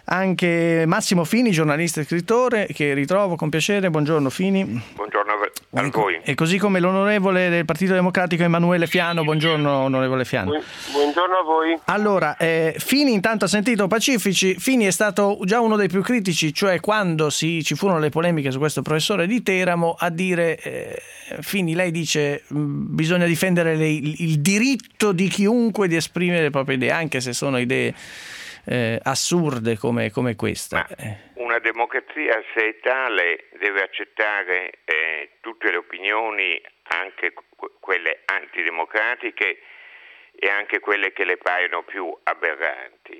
anche Massimo Fini, giornalista e scrittore, che ritrovo con piacere. Buongiorno Fini. Buongiorno a voi. E così come l'onorevole del Partito Democratico Emanuele Fiano. Buongiorno onorevole Fiano. Buongiorno a voi. Allora, eh, Fini intanto ha sentito Pacifici. Fini è stato già uno dei più critici, cioè quando si, ci furono le polemiche su questo professore di Teramo, a dire eh, Fini, lei dice mh, bisogna difendere le, il, il diritto di chiunque di esprimere le proprie idee, anche se sono idee eh, assurde come, come questa. Ma una democrazia, se è tale, deve accettare eh, tutte le opinioni, anche quelle antidemocratiche e anche quelle che le paiono più aberranti.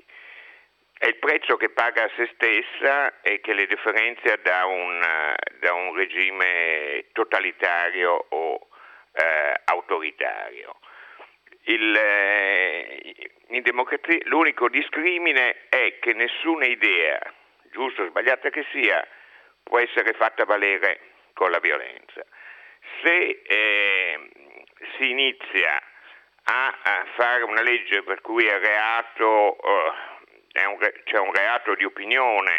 È il prezzo che paga a se stessa e che le differenzia da un, da un regime totalitario o eh, autoritario. Il, eh, in democrazia l'unico discrimine è che nessuna idea, giusta o sbagliata che sia, può essere fatta valere con la violenza. Se eh, si inizia a, a fare una legge per cui è reato, uh, è un, c'è un reato di opinione,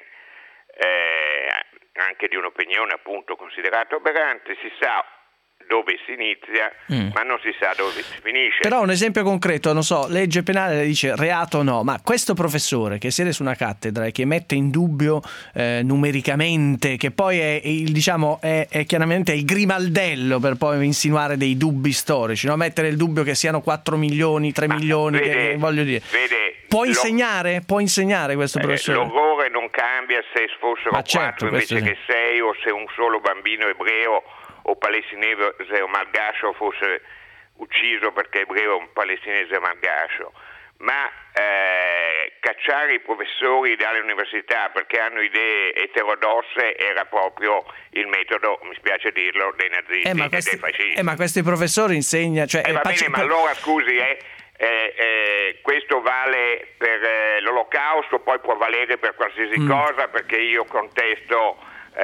eh, anche di un'opinione appunto considerata aberrante, si sa dove si inizia, mm. ma non si sa dove si finisce. Però un esempio concreto, non so, legge penale dice reato o no, ma questo professore che siede su una cattedra e che mette in dubbio eh, numericamente, che poi è il, diciamo è, è chiaramente il grimaldello per poi insinuare dei dubbi storici, no? Mettere il dubbio che siano quattro milioni, tre ma milioni, vede, che, voglio dire. Vede, può lo, insegnare? Può insegnare questo professore? Eh, l'orrore non cambia se fossero ma quattro certo, invece che sei, o se un solo bambino ebreo o palestinese o malgascio fosse ucciso perché ebreo o un palestinese malgascio, ma eh, cacciare i professori dalle università perché hanno idee eterodosse era proprio il metodo, mi spiace dirlo, dei nazisti eh, ma e questi, dei fascisti. Eh, ma questi professori insegna... Cioè, eh, va paci- bene, ma allora scusi, eh, eh, eh, questo vale per eh, l'olocausto, poi può valere per qualsiasi mm. cosa, perché io contesto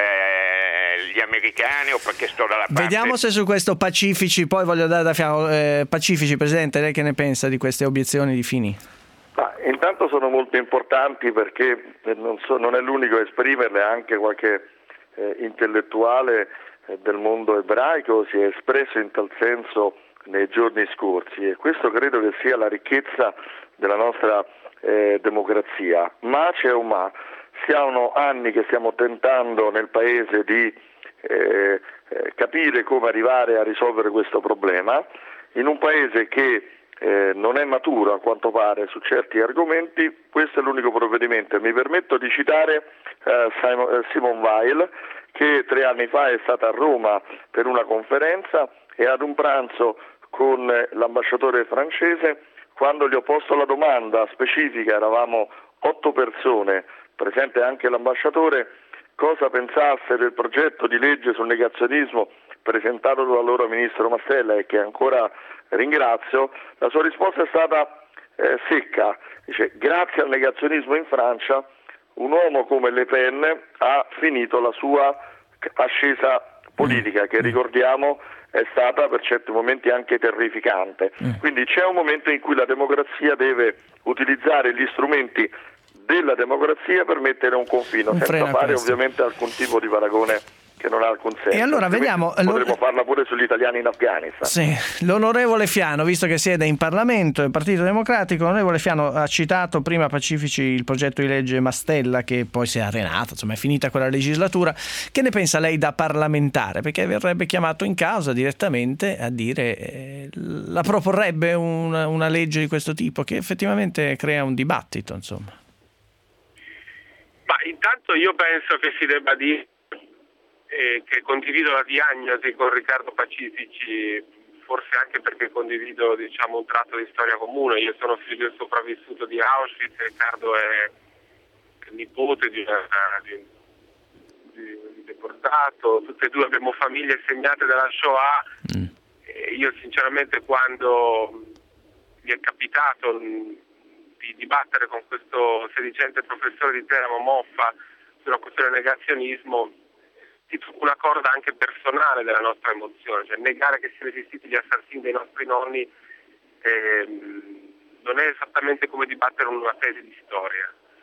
Eh, gli americani o perché sto dalla parte. Vediamo se su questo Pacifici, poi voglio dare da fianco eh, Pacifici, Presidente, lei che ne pensa di queste obiezioni di Fini? Ma intanto sono molto importanti perché non, so, non è l'unico a esprimerle, anche qualche eh, intellettuale eh, del mondo ebraico si è espresso in tal senso nei giorni scorsi, e questo credo che sia la ricchezza della nostra eh, democrazia. Ma c'è un ma. Siamo anni che stiamo tentando nel Paese di eh, eh, capire come arrivare a risolvere questo problema, in un Paese che eh, non è maturo a quanto pare su certi argomenti. Questo è l'unico provvedimento. Mi permetto di citare eh, Simon, eh, Simone Weil, che tre anni fa è stata a Roma per una conferenza, e ad un pranzo con l'ambasciatore francese, quando gli ho posto la domanda specifica, eravamo otto persone, presente anche l'ambasciatore, cosa pensasse del progetto di legge sul negazionismo presentato dall'allora ministro Mastella, e che ancora ringrazio, la sua risposta è stata eh, secca. Dice: grazie al negazionismo in Francia un uomo come Le Pen ha finito la sua ascesa politica, che ricordiamo è stata per certi momenti anche terrificante. Quindi c'è un momento in cui la democrazia deve utilizzare gli strumenti della democrazia per mettere un confine, un senza fare ovviamente alcun tipo di paragone che non ha alcun senso. E allora vediamo, potremmo farla pure sugli italiani in Afghanistan. Sì. L'onorevole Fiano, visto che siede in Parlamento del Partito Democratico, l'onorevole Fiano ha citato prima Pacifici il progetto di legge Mastella, che poi si è arenato, insomma è finita quella legislatura. Che ne pensa lei da parlamentare? Perché verrebbe chiamato in causa direttamente a dire eh, la proporrebbe una, una legge di questo tipo, che effettivamente crea un dibattito, insomma. Ma intanto io penso che si debba dire eh, che condivido la diagnosi con Riccardo Pacifici, forse anche perché condivido, diciamo, un tratto di storia comune. Io sono figlio sopravvissuto di Auschwitz, Riccardo è nipote di, una, di, di un deportato, tutte e due abbiamo famiglie segnate dalla Shoah. Mm. E io sinceramente, quando mi è capitato di dibattere con questo sedicente professore di Teramo, Moffa, sulla questione del negazionismo, si tocca una corda anche personale della nostra emozione, cioè negare che siano esistiti gli assassini dei nostri nonni eh, non è esattamente come dibattere una tesi di storia.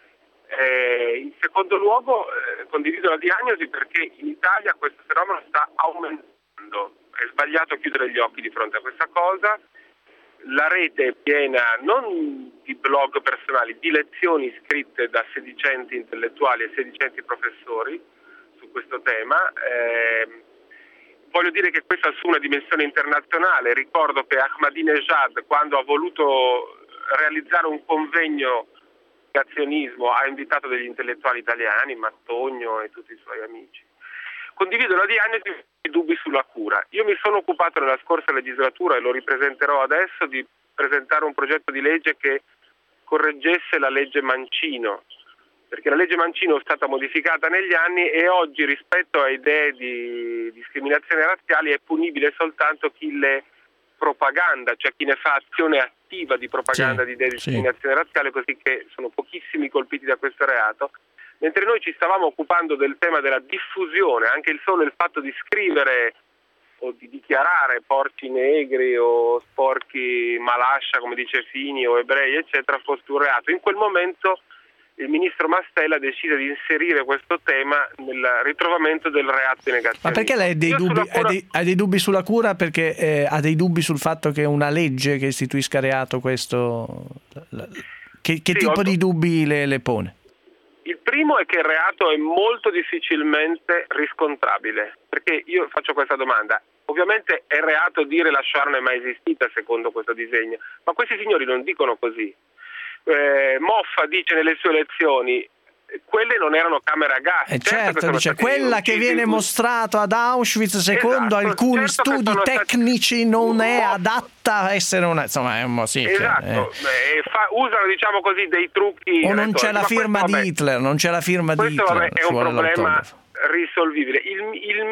Eh, in secondo luogo eh, condivido la diagnosi perché in Italia questo fenomeno sta aumentando. È sbagliato chiudere gli occhi di fronte a questa cosa. La rete è piena non di blog personali, di lezioni scritte da sedicenti intellettuali e sedicenti professori su questo tema. Eh, voglio dire che questo assume una dimensione internazionale. Ricordo che Ahmadinejad, quando ha voluto realizzare un convegno di azionismo, ha invitato degli intellettuali italiani, Mattogno e tutti i suoi amici. Condivido la diagnosi e i dubbi sulla cura. Io mi sono occupato nella scorsa legislatura e lo ripresenterò adesso di presentare un progetto di legge che correggesse la legge Mancino, perché la legge Mancino è stata modificata negli anni e oggi rispetto a idee di discriminazione razziali è punibile soltanto chi le propaganda, cioè chi ne fa azione attiva di propaganda sì, di idee di discriminazione sì. razziale, così che sono pochissimi colpiti da questo reato. Mentre noi ci stavamo occupando del tema della diffusione, anche il solo il fatto di scrivere o di dichiarare porci negri o sporchi Malascia, come dice Fini, o ebrei, eccetera, fosse un reato. In quel momento il ministro Mastella decide di inserire questo tema nel ritrovamento del reato di negazione. Ma perché lei ha dei, dubbi, cura... ha dei, ha dei dubbi sulla cura? Perché eh, ha dei dubbi sul fatto che una legge che istituisca reato questo... Che, che sì, tipo ho... di dubbi le, le pone? Il primo è che il reato è molto difficilmente riscontrabile, perché io faccio questa domanda. Ovviamente è reato dire la Shoah non è mai esistita secondo questo disegno, ma questi signori non dicono così. Eh, Moffa dice nelle sue lezioni quelle non erano camere a gas. Eh certo, certo dice quella che viene mostrata ad Auschwitz secondo esatto, alcuni certo studi tecnici stati... non è Moffa... adatta a essere una, insomma è un sì, esatto, eh. Eh, fa, usano diciamo così dei trucchi o non c'è la firma di Hitler, non c'è la firma di Hitler. Questo vabbè, è un problema risolvibile. Il, il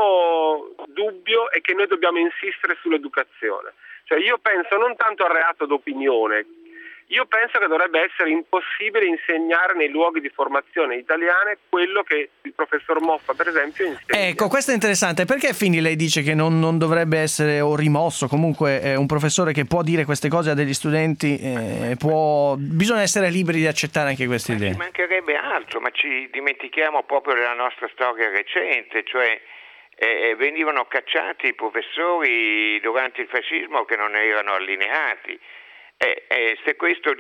mio dubbio è che noi dobbiamo insistere sull'educazione, cioè io penso non tanto al reato d'opinione. Io penso che dovrebbe essere impossibile insegnare nei luoghi di formazione italiane quello che il professor Moffa, per esempio, insegna. Ecco, questo è interessante. Perché Fini lei dice che non, non dovrebbe essere o rimosso, comunque eh, un professore che può dire queste cose a degli studenti, eh, può... bisogna essere liberi di accettare anche queste idee. Ci mancherebbe altro, ma ci dimentichiamo proprio della nostra storia recente, cioè eh, venivano cacciati i professori durante il fascismo che non erano allineati. Eh, eh, se questo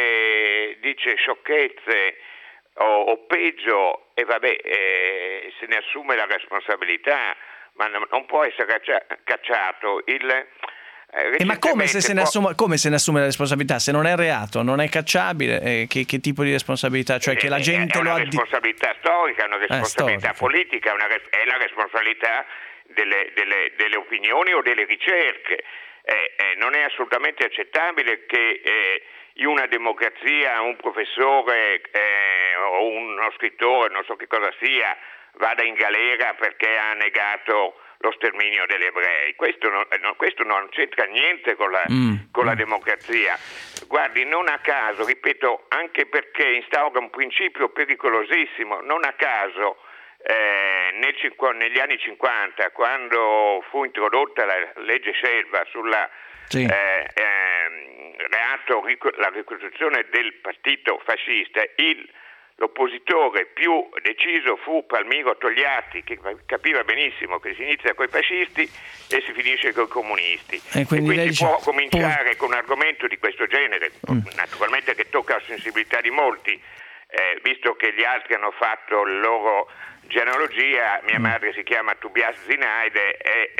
dice, dice sciocchezze o, o peggio, e eh, vabbè, eh, se ne assume la responsabilità, ma non, non può essere caccia, cacciato. Il, eh, eh, ma come se, se ne assume, come se ne assume la responsabilità? Se non è reato, non è cacciabile, eh, che, che tipo di responsabilità? Cioè che la gente è lo ha... È una responsabilità storica, è una responsabilità eh, politica, è, una, è la responsabilità delle, delle, delle opinioni o delle ricerche. Eh, eh, non è assolutamente accettabile che eh, in una democrazia un professore eh, o uno scrittore, non so che cosa sia, vada in galera perché ha negato lo sterminio degli ebrei. Questo non, no, questo non c'entra niente con la, mm. con la democrazia. Guardi, non a caso, ripeto, anche perché instaura un principio pericolosissimo, non a caso Eh, nel, negli anni cinquanta, quando fu introdotta la legge Scelba sulla sì. eh, eh, reato, la ricostruzione del partito fascista, il, l'oppositore più deciso fu Palmiro Togliatti, che capiva benissimo che si inizia con i fascisti e si finisce con i comunisti, e quindi, e quindi può dice... cominciare con un argomento di questo genere, mm. naturalmente che tocca la sensibilità di molti. Eh, visto che gli altri hanno fatto il loro genealogia, mia mm. madre si chiama Tobias Zinaide,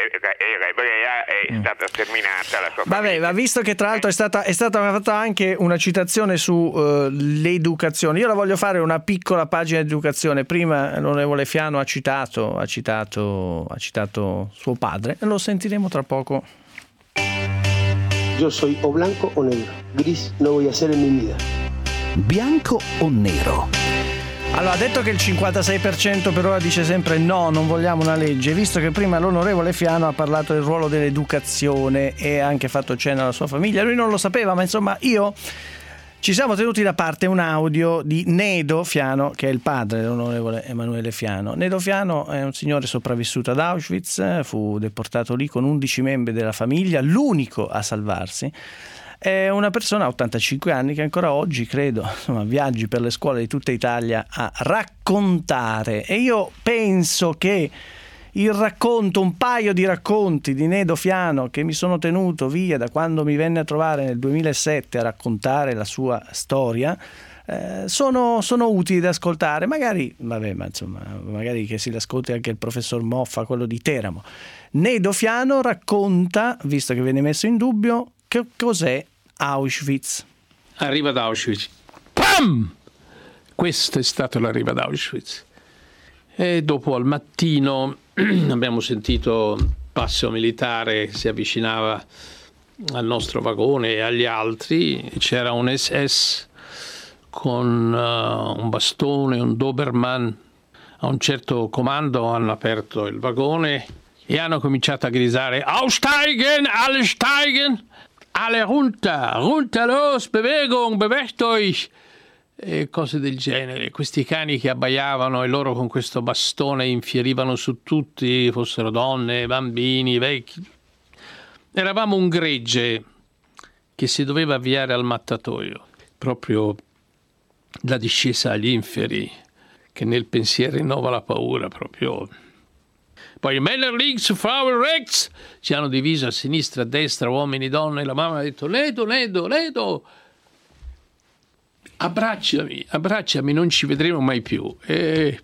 era ebrea, è mm. stata sterminata la sua Vabbè, famiglia. ma visto che tra l'altro è stata, è stata fatta anche una citazione su uh, l'educazione, io la voglio fare una piccola pagina di educazione. Prima l'onorevole Fiano ha citato, ha citato, ha citato suo padre, e lo sentiremo tra poco. Yo soy o blanco o negro, gris no voy a ser en mi vida. Bianco o nero? Allora, ha detto che il cinquantasei per cento per ora dice sempre no, non vogliamo una legge, visto che prima l'onorevole Fiano ha parlato del ruolo dell'educazione e ha anche fatto cenno alla sua famiglia, lui non lo sapeva, ma insomma io ci siamo tenuti da parte un audio di Nedo Fiano, che è il padre dell'onorevole Emanuele Fiano. Nedo Fiano è un signore sopravvissuto ad Auschwitz, fu deportato lì con undici membri della famiglia, l'unico a salvarsi. è una persona a ottantacinque anni che ancora oggi, credo, insomma, viaggi per le scuole di tutta Italia a raccontare. E io penso che il racconto, un paio di racconti di Nedo Fiano che mi sono tenuto via da quando mi venne a trovare nel duemilasette a raccontare la sua storia, eh, sono, sono utili da ascoltare. Magari, vabbè, ma insomma, magari che si ascolti anche il professor Moffa, quello di Teramo. Nedo Fiano racconta, visto che viene messo in dubbio, che cos'è Auschwitz. Arriva ad Auschwitz. Pam! Questo è stato l'arrivo ad Auschwitz. E dopo al mattino abbiamo sentito il passo militare che si avvicinava al nostro vagone e agli altri. C'era un S S con uh, un bastone, un Dobermann. A un certo comando hanno aperto il vagone e hanno cominciato a gridare: Aussteigen, alle steigen, alle runter, runter los, Bewegung, bewegt euch, e cose del genere. Questi cani che abbaiavano e loro con questo bastone infierivano su tutti, fossero donne, bambini, vecchi. Eravamo un gregge che si doveva avviare al mattatoio, proprio la discesa agli inferi che nel pensiero rinnova la paura proprio. Poi Männer links, Frauen rechts, ci hanno diviso a sinistra, a destra, uomini, donne, e la mamma ha detto: Nedo, Nedo, Nedo, abbracciami, abbracciami, non ci vedremo mai più. E,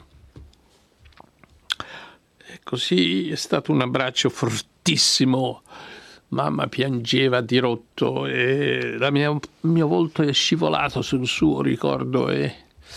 e così è stato un abbraccio fortissimo. Mamma piangeva di rotto e la mia, il mio volto è scivolato sul suo, ricordo, e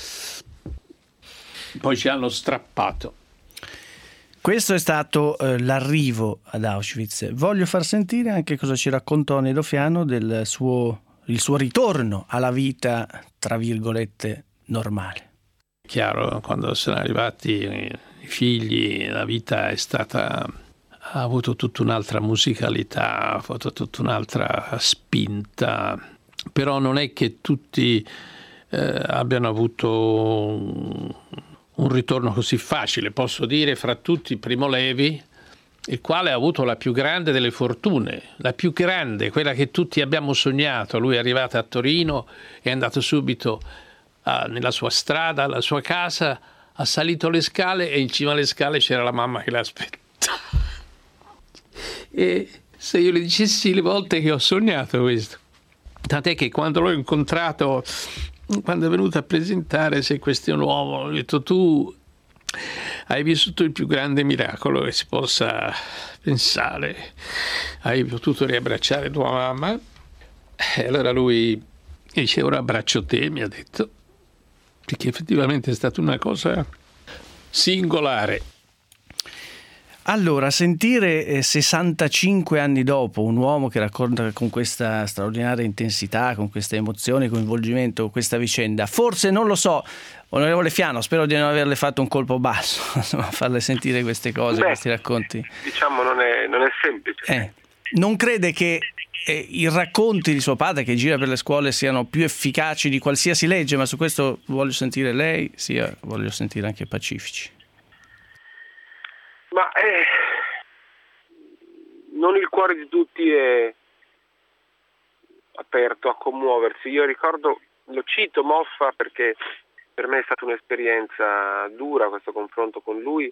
poi ci hanno strappato. Questo è stato eh, l'arrivo ad Auschwitz. Voglio far sentire anche cosa ci raccontò Nedo Fiano del suo, il suo ritorno alla vita, tra virgolette, normale. Chiaro, quando sono arrivati i figli, la vita è stata, ha avuto tutta un'altra musicalità, ha avuto tutta un'altra spinta, però non è che tutti eh, abbiano avuto un, un ritorno così facile. Posso dire fra tutti Primo Levi, il quale ha avuto la più grande delle fortune, la più grande, quella che tutti abbiamo sognato. Lui è arrivato a Torino, è andato subito a, nella sua strada, alla sua casa, ha salito le scale e in cima alle scale c'era la mamma che l'aspettava. E se io le dicessi le volte che ho sognato questo, tant'è che quando l'ho incontrato, quando è venuto a presentare Se questo è un uomo, ho detto: tu hai vissuto il più grande miracolo che si possa pensare, hai potuto riabbracciare tua mamma. E allora lui dice: ora abbraccio te, mi ha detto, perché effettivamente è stata una cosa singolare. Allora, sentire eh, sessantacinque anni dopo un uomo che racconta con questa straordinaria intensità, con questa emozione, coinvolgimento, questa vicenda, forse, non lo so, onorevole Fiano, spero di non averle fatto un colpo basso, insomma, farle sentire queste cose, Beh, questi racconti. Diciamo non è, non è semplice. Eh, non crede che eh, i racconti di suo padre che gira per le scuole siano più efficaci di qualsiasi legge? Ma su questo voglio sentire lei, sia voglio sentire anche Pacifici. Ma eh, non il cuore di tutti è aperto a commuoversi. Io ricordo, lo cito Moffa perché per me è stata un'esperienza dura questo confronto con lui.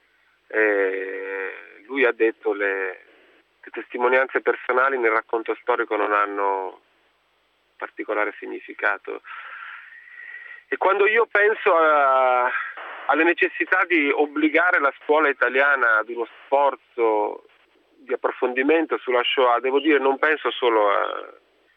Eh, lui ha detto le, le testimonianze personali nel racconto storico non hanno particolare significato. E quando io penso a, alle necessità di obbligare la scuola italiana ad uno sforzo di approfondimento sulla Shoah, devo dire, non penso solo a,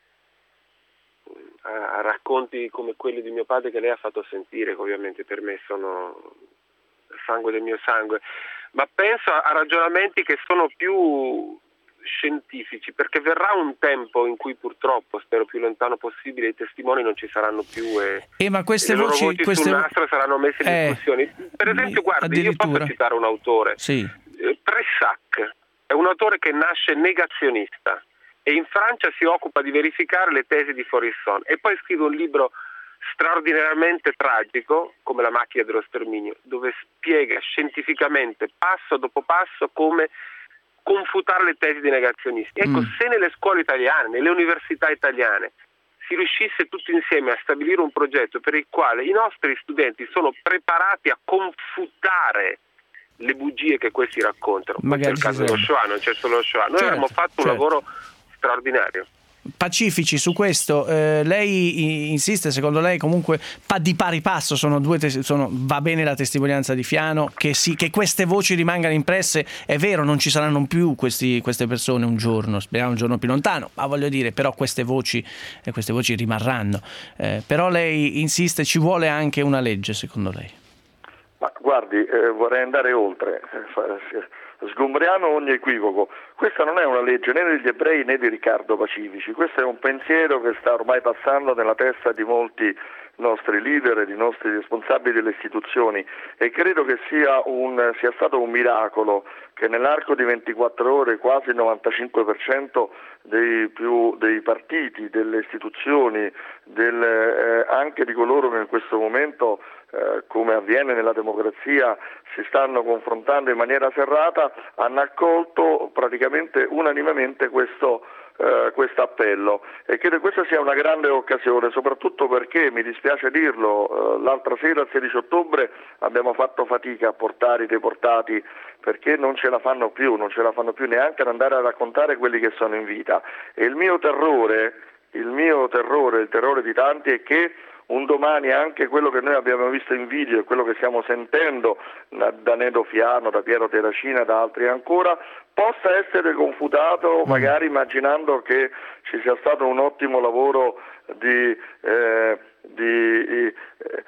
a, a racconti come quelli di mio padre che lei ha fatto sentire, che ovviamente per me sono sangue del mio sangue, ma penso a, a ragionamenti che sono più scientifici, perché verrà un tempo in cui purtroppo, spero più lontano possibile, i testimoni non ci saranno più e, eh, ma queste e le voci, loro voci queste... sul nastro saranno messe in eh, discussione. Per esempio, guardi, io posso citare un autore, sì. Pressac, è un autore che nasce negazionista e in Francia si occupa di verificare le tesi di Forisson e poi scrive un libro straordinariamente tragico come La macchina dello sterminio, dove spiega scientificamente passo dopo passo come confutare le tesi dei negazionisti. Ecco, mm. se nelle scuole italiane, nelle università italiane si riuscisse tutti insieme a stabilire un progetto per il quale i nostri studenti sono preparati a confutare le bugie che questi raccontano. Magari questo è il caso dello Shoah, non c'è solo lo Shoah. Noi certo, abbiamo fatto certo. un lavoro straordinario. Pacifici su questo, eh, lei insiste, secondo lei comunque pa- di pari passo sono due tes- sono, va bene la testimonianza di Fiano, che, sì, che queste voci rimangano impresse, è vero, non ci saranno più questi, queste persone un giorno, speriamo un giorno più lontano, ma voglio dire, però queste voci, eh, queste voci rimarranno, eh, però lei insiste, ci vuole anche una legge, secondo lei? Ma guardi, eh, vorrei andare oltre, sgombriamo ogni equivoco. Questa non è una legge né degli ebrei né di Riccardo Pacifici, questo è un pensiero che sta ormai passando nella testa di molti nostri leader e di nostri responsabili delle istituzioni, e credo che sia, un, sia stato un miracolo che nell'arco di ventiquattro ore quasi il novantacinque per cento dei, più, dei partiti, delle istituzioni, del, eh, anche di coloro che in questo momento, eh, come avviene nella democrazia, si stanno confrontando in maniera serrata, hanno accolto praticamente unanimemente questo Uh, questo appello, e credo che questa sia una grande occasione, soprattutto perché, mi dispiace dirlo, uh, l'altra sera, il sedici ottobre, abbiamo fatto fatica a portare i deportati, perché non ce la fanno più, non ce la fanno più neanche ad andare a raccontare quelli che sono in vita, e il mio terrore, il mio terrore, il terrore di tanti è che un domani anche quello che noi abbiamo visto in video e quello che stiamo sentendo da Nedo Fiano, da Piero Terracina, da altri ancora, possa essere confutato, magari immaginando che ci sia stato un ottimo lavoro di, eh, di, eh,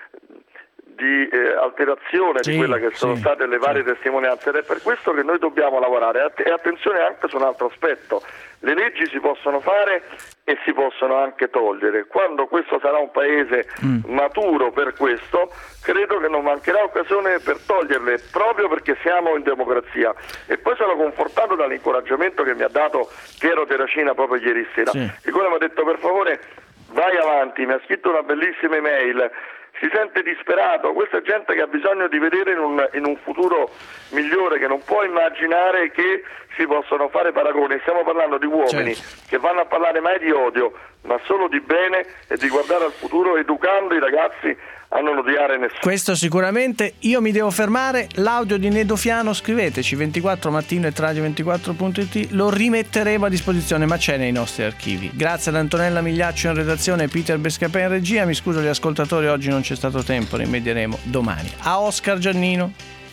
di eh, alterazione sì, di quella che sono sì, state le varie sì. testimonianze, ed è per questo che noi dobbiamo lavorare. E attenzione anche su un altro aspetto: le leggi si possono fare e si possono anche togliere. Quando questo sarà un paese mm. maturo per questo, credo che non mancherà occasione per toglierle, proprio perché siamo in democrazia. E poi sono confortato dall'incoraggiamento che mi ha dato Piero Terracina proprio ieri sera, sì. il quale mi ha detto: per favore vai avanti, mi ha scritto una bellissima email, si sente disperato, questa è gente che ha bisogno di vedere in un, in un futuro migliore, che non può immaginare che si possono fare paragoni. Stiamo parlando di uomini certo. che vanno a parlare mai di odio, ma solo di bene e di guardare al futuro, educando i ragazzi a non odiare nessuno. Questo sicuramente. Io mi devo fermare. L'audio di Nedo Fiano, scriveteci ventiquattro mattino et radio ventiquattro punto it, lo rimetteremo a disposizione, ma c'è nei nostri archivi. Grazie ad Antonella Migliaccio in redazione e Peter Bescapè in regia. Mi scuso gli ascoltatori, oggi non c'è stato tempo, rimedieremo domani. A Oscar Giannino.